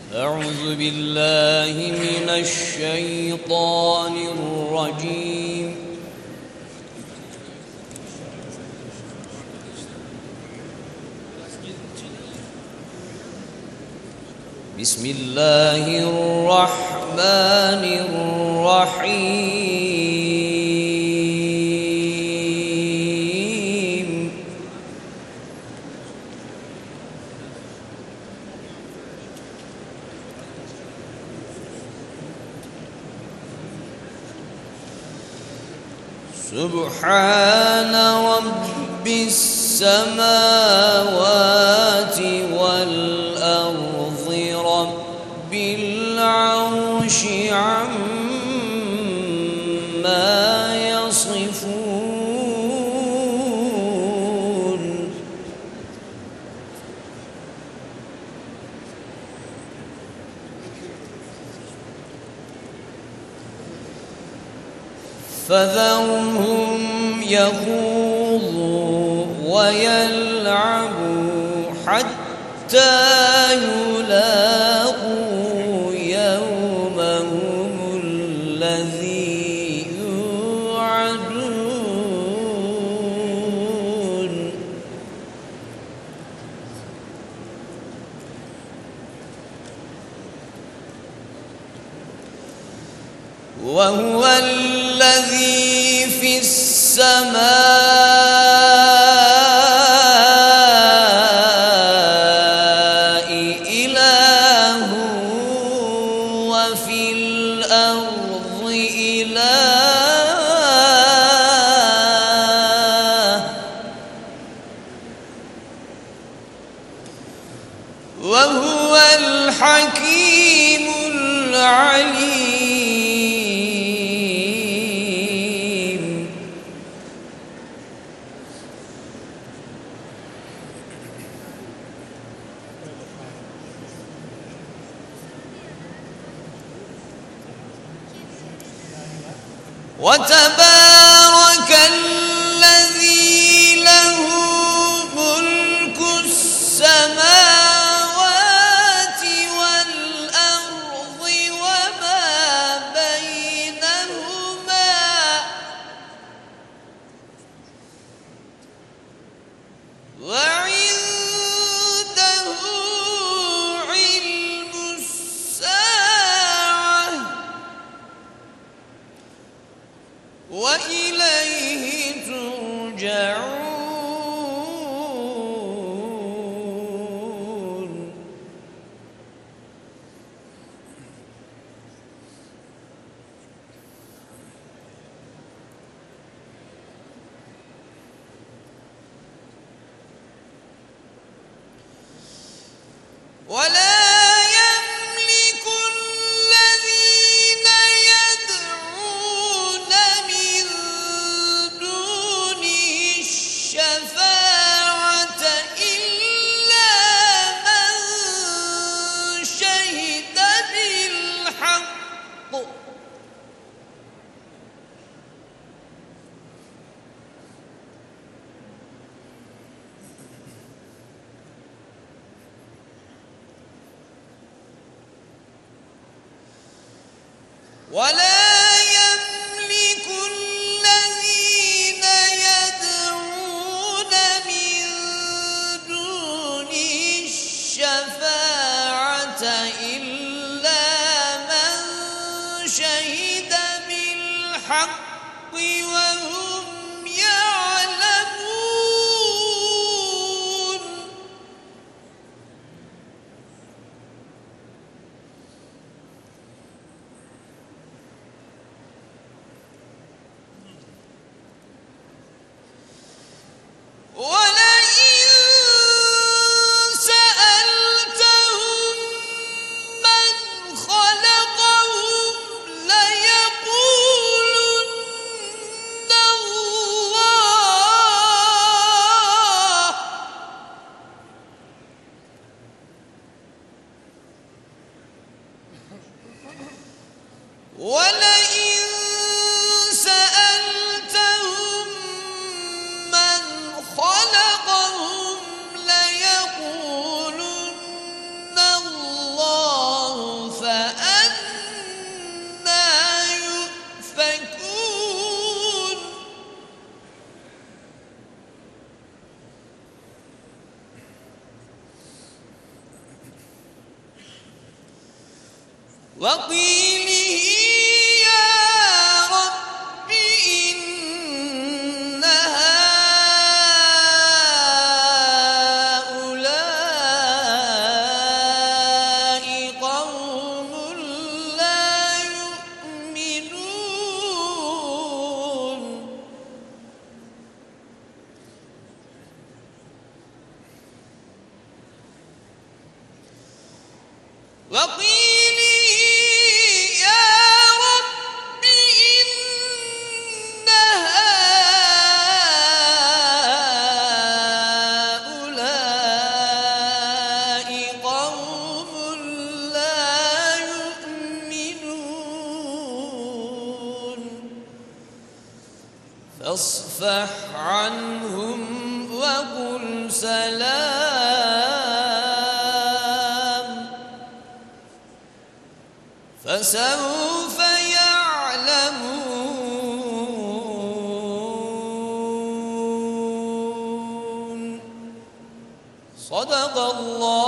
أعوذ بالله من الشيطان الرجيم. بسم الله الرحمن الرحيم. سبحان رب السماوات والأرض رب العرش عما يصفون. فذرهم يخوضوا ويلعبوا حتى يلاقوا يومهم الذي يوعدون. وهو الذي في السماء إله وفي الأرض إله، وهو الحكيم العليم. وتبارك الذي له ملك السماوات والأرض وما بينهما، وعنده علم الساعة وإليه ترجعون. ولا يملك الذين يدعون من دونه الشفاعة إلا من شهد بالحق، ولا يملك الذين يدعون من دونه الشفاعة إلا من شهد بالحق وهم يعلمون. ولئن سألتهم من خلقهم ليقولن الله. ولئن سألتهم من خلقهم ليقولن الله. وقيله يا رب إن هؤلاء قوم لا يؤمنون وقيله يا رب إن هؤلاء قوم لا يؤمنون فاصفح عنهم وقل سلام فسوف يعلمون. صدق الله